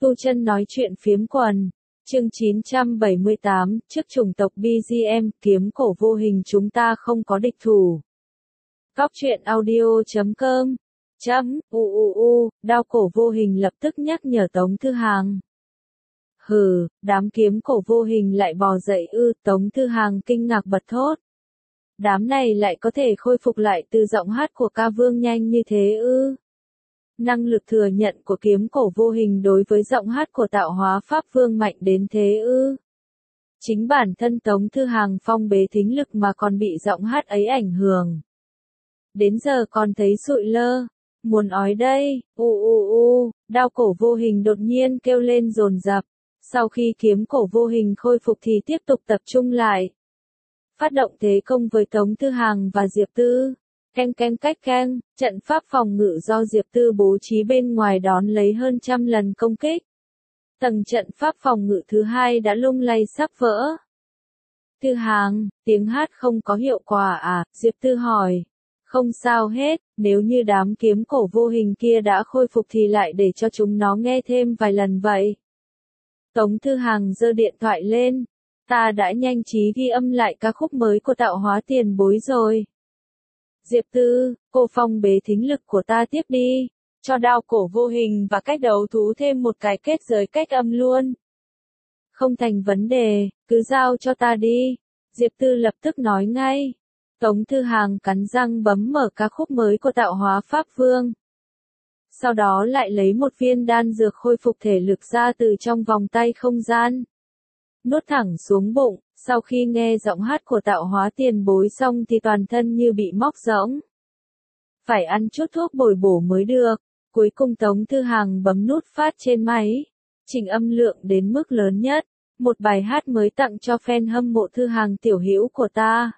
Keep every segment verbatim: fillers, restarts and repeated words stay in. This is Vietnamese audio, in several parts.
Tu Chân nói chuyện phiếm quần. Chương chín trăm bảy mươi tám, trước chủng tộc bê giê em, kiếm cổ vô hình chúng ta không có địch thủ. Góc truyện audio chấm com. Chấm, u u u, đao cổ vô hình lập tức nhắc nhở Tống Thư Hàng. Hừ, đám kiếm cổ vô hình lại bò dậy ư, Tống Thư Hàng kinh ngạc bật thốt. Đám này lại có thể khôi phục lại từ giọng hát của ca vương nhanh như thế ư. Năng lực thừa nhận của kiếm cổ vô hình đối với giọng hát của tạo hóa pháp vương mạnh đến thế ư. Chính bản thân Tống Thư Hàng phong bế thính lực mà còn bị giọng hát ấy ảnh hưởng. Đến giờ còn thấy sụi lơ, muốn ói đây, u u u, đao cổ vô hình đột nhiên kêu lên dồn dập. Sau khi kiếm cổ vô hình khôi phục thì tiếp tục tập trung lại. Phát động thế công với Tống Thư Hàng và Diệp Tư. Canh canh cách canh, trận pháp phòng ngự do Diệp Tư bố trí bên ngoài đón lấy hơn trăm lần công kích. Tầng trận pháp phòng ngự thứ hai đã lung lay sắp vỡ. Thư Hàng, tiếng hát không có hiệu quả à? Diệp Tư hỏi. Không sao hết, nếu như đám kiếm cổ vô hình kia đã khôi phục thì lại để cho chúng nó nghe thêm vài lần vậy. Tống Thư Hàng giơ điện thoại lên. Ta đã nhanh trí ghi âm lại ca khúc mới của tạo hóa tiền bối rồi. Diệp Tư, cô phong bế thính lực của ta tiếp đi, cho đao cổ vô hình và cách đấu thú thêm một cái kết giới cách âm luôn. Không thành vấn đề, cứ giao cho ta đi. Diệp Tư lập tức nói ngay. Tống Thư Hàng cắn răng bấm mở ca khúc mới của tạo hóa pháp vương. Sau đó lại lấy một viên đan dược khôi phục thể lực ra từ trong vòng tay không gian. Nuốt thẳng xuống bụng, sau khi nghe giọng hát của tạo hóa tiền bối xong thì toàn thân như bị móc rỗng. Phải ăn chút thuốc bồi bổ mới được. Cuối cùng Tống Thư Hàng bấm nút phát trên máy, chỉnh âm lượng đến mức lớn nhất. Một bài hát mới tặng cho fan hâm mộ Thư Hàng tiểu hữu của ta.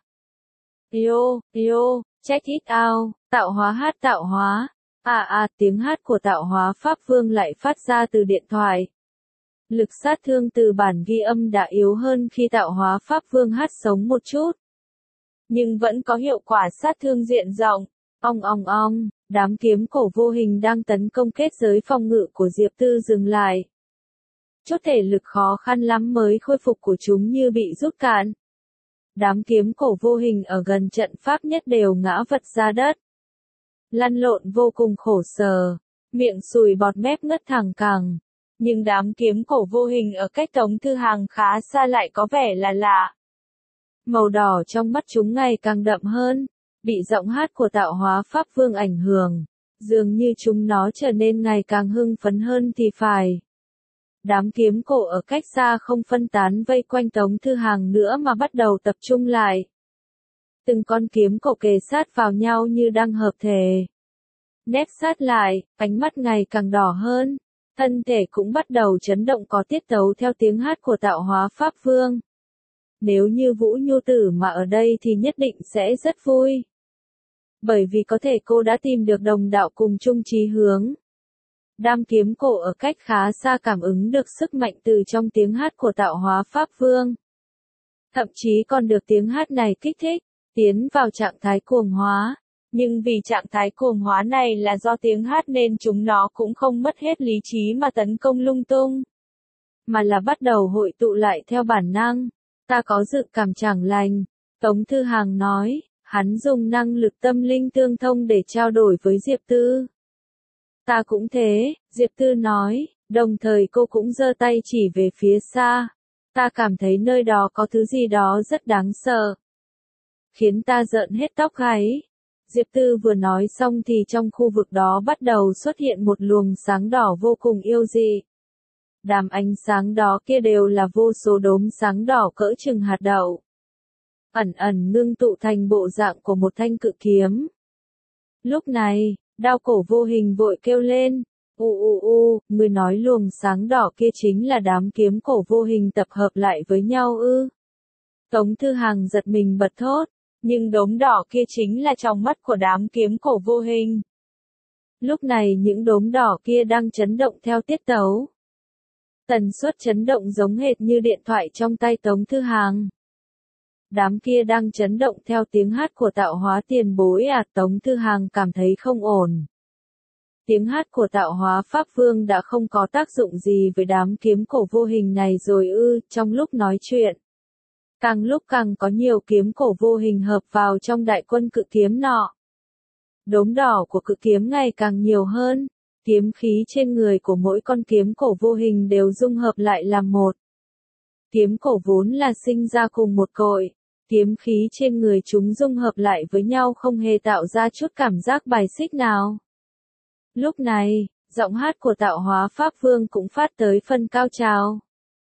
Yo, yo, check it out, tạo hóa hát tạo hóa. À à, tiếng hát của tạo hóa pháp vương lại phát ra từ điện thoại. Lực sát thương từ bản ghi âm đã yếu hơn khi tạo hóa pháp vương hát sống một chút. Nhưng vẫn có hiệu quả sát thương diện rộng. Ong ong ong, đám kiếm cổ vô hình đang tấn công kết giới phòng ngự của Diệp Tư dừng lại. Chút thể lực khó khăn lắm mới khôi phục của chúng như bị rút cạn. Đám kiếm cổ vô hình ở gần trận pháp nhất đều ngã vật ra đất. Lăn lộn vô cùng khổ sở, miệng sùi bọt mép ngất thẳng cẳng. Nhưng đám kiếm cổ vô hình ở cách Tống Thư Hàng khá xa lại có vẻ là lạ. Màu đỏ trong mắt chúng ngày càng đậm hơn, bị giọng hát của tạo hóa pháp vương ảnh hưởng. Dường như chúng nó trở nên ngày càng hưng phấn hơn thì phải. Đám kiếm cổ ở cách xa không phân tán vây quanh Tống Thư Hàng nữa mà bắt đầu tập trung lại. Từng con kiếm cổ kề sát vào nhau như đang hợp thể. Nép sát lại, ánh mắt ngày càng đỏ hơn. Thân thể cũng bắt đầu chấn động có tiết tấu theo tiếng hát của tạo hóa pháp vương. Nếu như Vũ Nhu Tử mà ở đây thì nhất định sẽ rất vui. Bởi vì có thể cô đã tìm được đồng đạo cùng chung chí hướng. Đám kiếm cổ ở cách khá xa cảm ứng được sức mạnh từ trong tiếng hát của tạo hóa pháp vương. Thậm chí còn được tiếng hát này kích thích, tiến vào trạng thái cuồng hóa. Nhưng vì trạng thái cuồng hóa này là do tiếng hát nên chúng nó cũng không mất hết lý trí mà tấn công lung tung. Mà là bắt đầu hội tụ lại theo bản năng. Ta có dự cảm chẳng lành. Tống Thư Hàng nói, hắn dùng năng lực tâm linh tương thông để trao đổi với Diệp Tư. Ta cũng thế, Diệp Tư nói, đồng thời cô cũng giơ tay chỉ về phía xa. Ta cảm thấy nơi đó có thứ gì đó rất đáng sợ. Khiến ta rợn hết tóc gáy. Diệp Tư vừa nói xong thì trong khu vực đó bắt đầu xuất hiện một luồng sáng đỏ vô cùng yêu dị. Đám ánh sáng đó kia đều là vô số đốm sáng đỏ cỡ chừng hạt đậu. Ẩn ẩn ngưng tụ thành bộ dạng của một thanh cự kiếm. Lúc này, đao cổ vô hình vội kêu lên. U u u, người nói luồng sáng đỏ kia chính là đám kiếm cổ vô hình tập hợp lại với nhau ư. Tống Thư Hàng giật mình bật thốt. Nhưng đốm đỏ kia chính là trong mắt của đám kiếm cổ vô hình. Lúc này những đốm đỏ kia đang chấn động theo tiết tấu. Tần suất chấn động giống hệt như điện thoại trong tay Tống Thư Hàng. Đám kia đang chấn động theo tiếng hát của tạo hóa tiền bối à, Tống Thư Hàng cảm thấy không ổn. Tiếng hát của tạo hóa Pháp Vương đã không có tác dụng gì với đám kiếm cổ vô hình này rồi ư, trong lúc nói chuyện. Càng lúc càng có nhiều kiếm cổ vô hình hợp vào trong đại quân cự kiếm nọ. Đốm đỏ của cự kiếm ngày càng nhiều hơn, kiếm khí trên người của mỗi con kiếm cổ vô hình đều dung hợp lại làm một. Kiếm cổ vốn là sinh ra cùng một cội, kiếm khí trên người chúng dung hợp lại với nhau không hề tạo ra chút cảm giác bài xích nào. Lúc này, giọng hát của tạo hóa Pháp Vương cũng phát tới phân cao trào.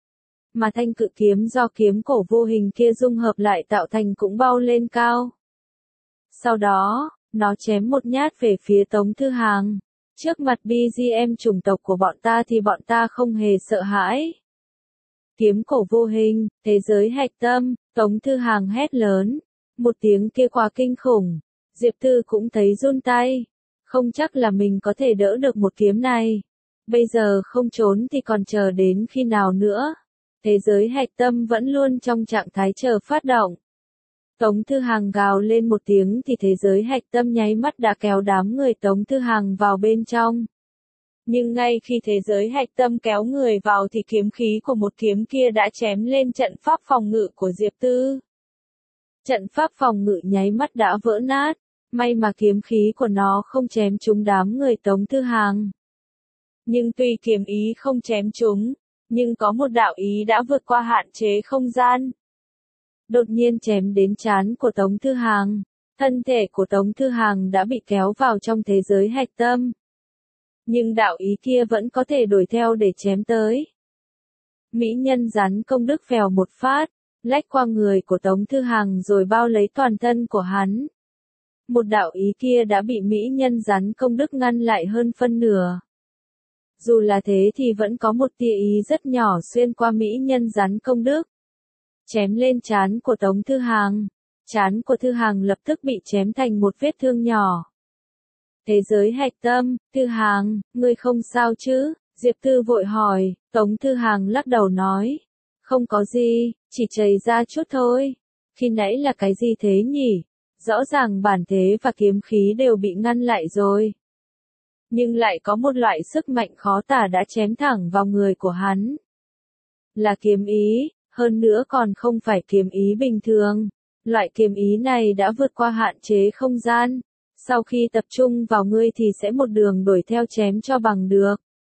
Mà thanh cự kiếm do kiếm cổ vô hình kia dung hợp lại tạo thành cũng bao lên cao. Sau đó, nó chém một nhát về phía Tống Thư Hàng. Trước mặt bê giê em chủng tộc của bọn ta thì bọn ta không hề sợ hãi. Kiếm cổ vô hình, thế giới hạch tâm, Tống Thư Hàng hét lớn. Một tiếng kia quá kinh khủng. Diệp Tư cũng thấy run tay. Không chắc là mình có thể đỡ được một kiếm này. Bây giờ không trốn thì còn chờ đến khi nào nữa. Thế giới hạch tâm vẫn luôn trong trạng thái chờ phát động. Tống Thư Hàng gào lên một tiếng thì thế giới hạch tâm nháy mắt đã kéo đám người Tống Thư Hàng vào bên trong. Nhưng ngay khi thế giới hạch tâm kéo người vào thì kiếm khí của một kiếm kia đã chém lên trận pháp phòng ngự của Diệp Tư. Trận pháp phòng ngự nháy mắt đã vỡ nát, may mà kiếm khí của nó không chém trúng đám người Tống Thư Hàng. Nhưng tuy kiếm ý không chém trúng, nhưng có một đạo ý đã vượt qua hạn chế không gian. Đột nhiên chém đến trán của Tống Thư Hàng, thân thể của Tống Thư Hàng đã bị kéo vào trong thế giới hạch tâm. Nhưng đạo ý kia vẫn có thể đuổi theo để chém tới. Mỹ nhân rắn công đức vèo một phát, lách qua người của Tống Thư Hàng rồi bao lấy toàn thân của hắn. Một đạo ý kia đã bị Mỹ nhân rắn công đức ngăn lại hơn phân nửa. Dù là thế thì vẫn có một tia ý rất nhỏ xuyên qua Mỹ nhân rắn công đức. Chém lên trán của Tống Thư Hàng. Trán của Thư Hàng lập tức bị chém thành một vết thương nhỏ. Thế giới hạch tâm, Thư Hàng, ngươi không sao chứ? Diệp Tư vội hỏi, Tống Thư Hàng lắc đầu nói. Không có gì, chỉ chảy ra chút thôi. Khi nãy là cái gì thế nhỉ? Rõ ràng bản thế và kiếm khí đều bị ngăn lại rồi. Nhưng lại có một loại sức mạnh khó tả đã chém thẳng vào người của hắn. Là kiếm ý, hơn nữa còn không phải kiếm ý bình thường. Loại kiếm ý này đã vượt qua hạn chế không gian. Sau khi tập trung vào ngươi thì sẽ một đường đuổi theo chém cho bằng được.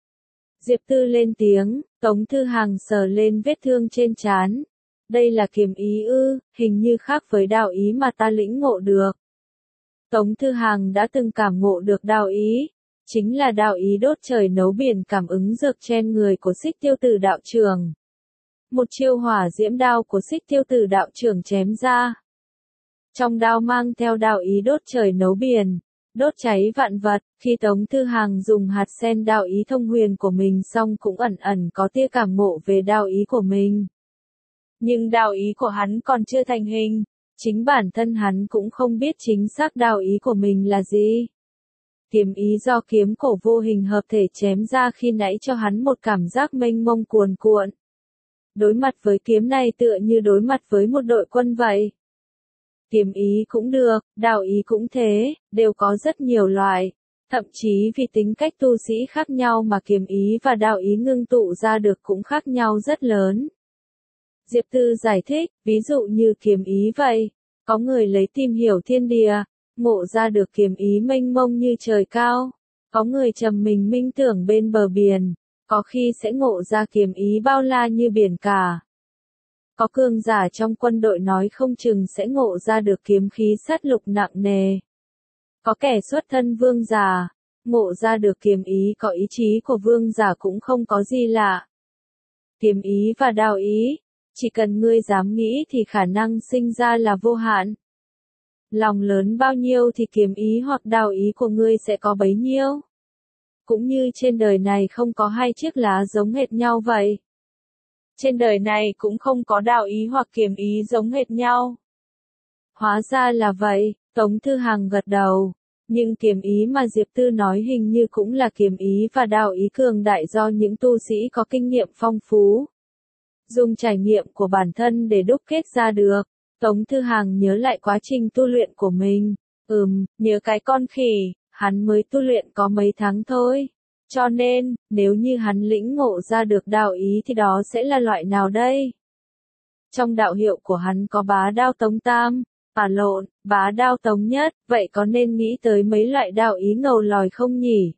Diệp Tư lên tiếng, Tống Thư Hàng sờ lên vết thương trên trán. Đây là kiếm ý ư, hình như khác với đạo ý mà ta lĩnh ngộ được. Tống Thư Hàng đã từng cảm ngộ được đạo ý. Chính là đạo ý đốt trời nấu biển cảm ứng dược trên người của Xích Tiêu Tử đạo trưởng. Một chiêu hỏa diễm đao của Xích Tiêu Tử đạo trưởng chém ra. Trong đao mang theo đạo ý đốt trời nấu biển, đốt cháy vạn vật, khi Tống Thư Hàng dùng hạt sen đạo ý thông huyền của mình xong cũng ẩn ẩn có tia cảm ngộ về đạo ý của mình. Nhưng đạo ý của hắn còn chưa thành hình, chính bản thân hắn cũng không biết chính xác đạo ý của mình là gì. Kiếm ý do kiếm cổ vô hình hợp thể chém ra khi nãy cho hắn một cảm giác mênh mông cuồn cuộn. Đối mặt với kiếm này tựa như đối mặt với một đội quân vậy. Kiếm ý cũng được, đạo ý cũng thế, đều có rất nhiều loại. Thậm chí vì tính cách tu sĩ khác nhau mà kiếm ý và đạo ý ngưng tụ ra được cũng khác nhau rất lớn. Diệp Tư giải thích, ví dụ như kiếm ý vậy, có người lấy tìm hiểu thiên địa, ngộ ra được kiếm ý mênh mông như trời cao, có người trầm mình minh tưởng bên bờ biển, có khi sẽ ngộ ra kiếm ý bao la như biển cả. Có cường giả trong quân đội nói không chừng sẽ ngộ ra được kiếm khí sát lục nặng nề. Có kẻ xuất thân vương giả, ngộ ra được kiếm ý có ý chí của vương giả cũng không có gì lạ. Kiếm ý và đạo ý, chỉ cần ngươi dám nghĩ thì khả năng sinh ra là vô hạn. Lòng lớn bao nhiêu thì kiếm ý hoặc đạo ý của ngươi sẽ có bấy nhiêu. Cũng như trên đời này không có hai chiếc lá giống hệt nhau vậy. Trên đời này cũng không có đạo ý hoặc kiếm ý giống hệt nhau. Hóa ra là vậy, Tống Thư Hàng gật đầu. Nhưng kiếm ý mà Diệp Tư nói hình như cũng là kiếm ý và đạo ý cường đại do những tu sĩ có kinh nghiệm phong phú. Dùng trải nghiệm của bản thân để đúc kết ra được. Tống Thư Hàng nhớ lại quá trình tu luyện của mình. Ừm, nhớ cái con khỉ, hắn mới tu luyện có mấy tháng thôi. Cho nên, nếu như hắn lĩnh ngộ ra được đạo ý thì đó sẽ là loại nào đây? Trong đạo hiệu của hắn có bá đao tống tam, à lộn, bá đao tống nhất, vậy có nên nghĩ tới mấy loại đạo ý ngầu lòi không nhỉ?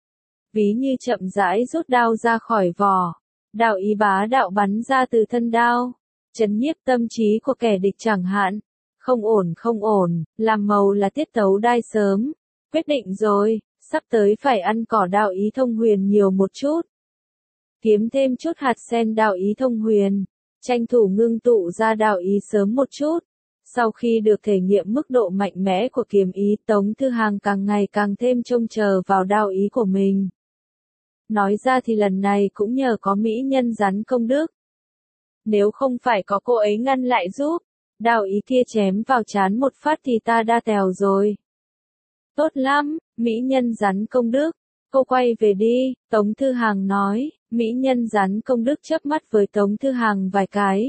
Ví như chậm rãi rút đao ra khỏi vỏ, đạo ý bá đạo bắn ra từ thân đao, chấn nhiếp tâm trí của kẻ địch chẳng hạn. Không ổn không ổn, làm màu là tiết tấu đai sớm. Quyết định rồi, sắp tới phải ăn cỏ đạo ý thông huyền nhiều một chút. Kiếm thêm chút hạt sen đạo ý thông huyền, tranh thủ ngưng tụ ra đạo ý sớm một chút. Sau khi được thể nghiệm mức độ mạnh mẽ của kiếm ý, Tống Thư Hàng càng ngày càng thêm trông chờ vào đạo ý của mình. Nói ra thì lần này cũng nhờ có mỹ nhân rắn công đức. Nếu không phải có cô ấy ngăn lại giúp, đạo ý kia chém vào trán một phát thì ta đã tèo rồi. Tốt lắm, mỹ nhân rắn công đức, cô quay về đi, Tống Thư Hàng nói, mỹ nhân rắn công đức chớp mắt với Tống Thư Hàng vài cái.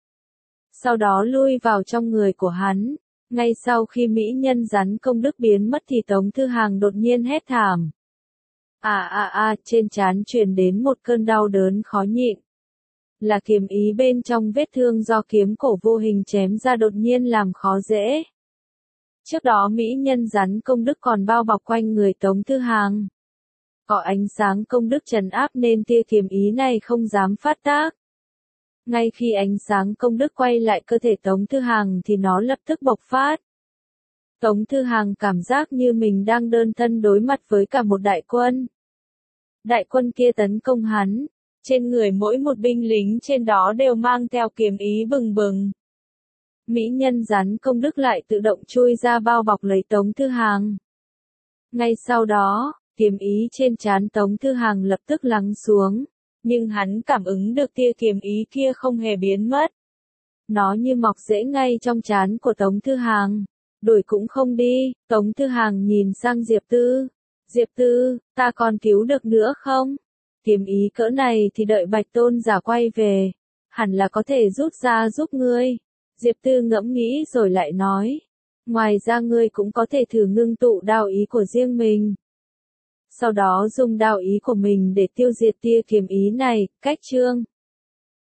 Sau đó lui vào trong người của hắn, ngay sau khi mỹ nhân rắn công đức biến mất thì Tống Thư Hàng đột nhiên hét thảm. À à à, trên trán truyền đến một cơn đau đớn khó nhịn. Là kiếm ý bên trong vết thương do kiếm cổ vô hình chém ra đột nhiên làm khó dễ. Trước đó mỹ nhân rắn công đức còn bao bọc quanh người Tống Thư Hàng. Có ánh sáng công đức trấn áp nên tia kiếm ý này không dám phát tác. Ngay khi ánh sáng công đức quay lại cơ thể Tống Thư Hàng thì nó lập tức bộc phát. Tống Thư Hàng cảm giác như mình đang đơn thân đối mặt với cả một đại quân. Đại quân kia tấn công hắn, trên người mỗi một binh lính trên đó đều mang theo kiếm ý bừng bừng. Mỹ nhân rắn công đức lại tự động chui ra bao bọc lấy Tống Thư Hàng. Ngay sau đó, kiếm ý trên trán Tống Thư Hàng lập tức lắng xuống, nhưng hắn cảm ứng được tia kiếm ý kia không hề biến mất. Nó như mọc rễ ngay trong trán của Tống Thư Hàng, đuổi cũng không đi. Tống Thư Hàng nhìn sang Diệp Tư. Diệp Tư, ta còn cứu được nữa không? Kiếm ý cỡ này thì đợi Bạch Tôn giả quay về, hẳn là có thể rút ra giúp ngươi. Diệp Tư ngẫm nghĩ rồi lại nói, ngoài ra ngươi cũng có thể thử ngưng tụ đạo ý của riêng mình. Sau đó dùng đạo ý của mình để tiêu diệt tia kiếm ý này. Cách chương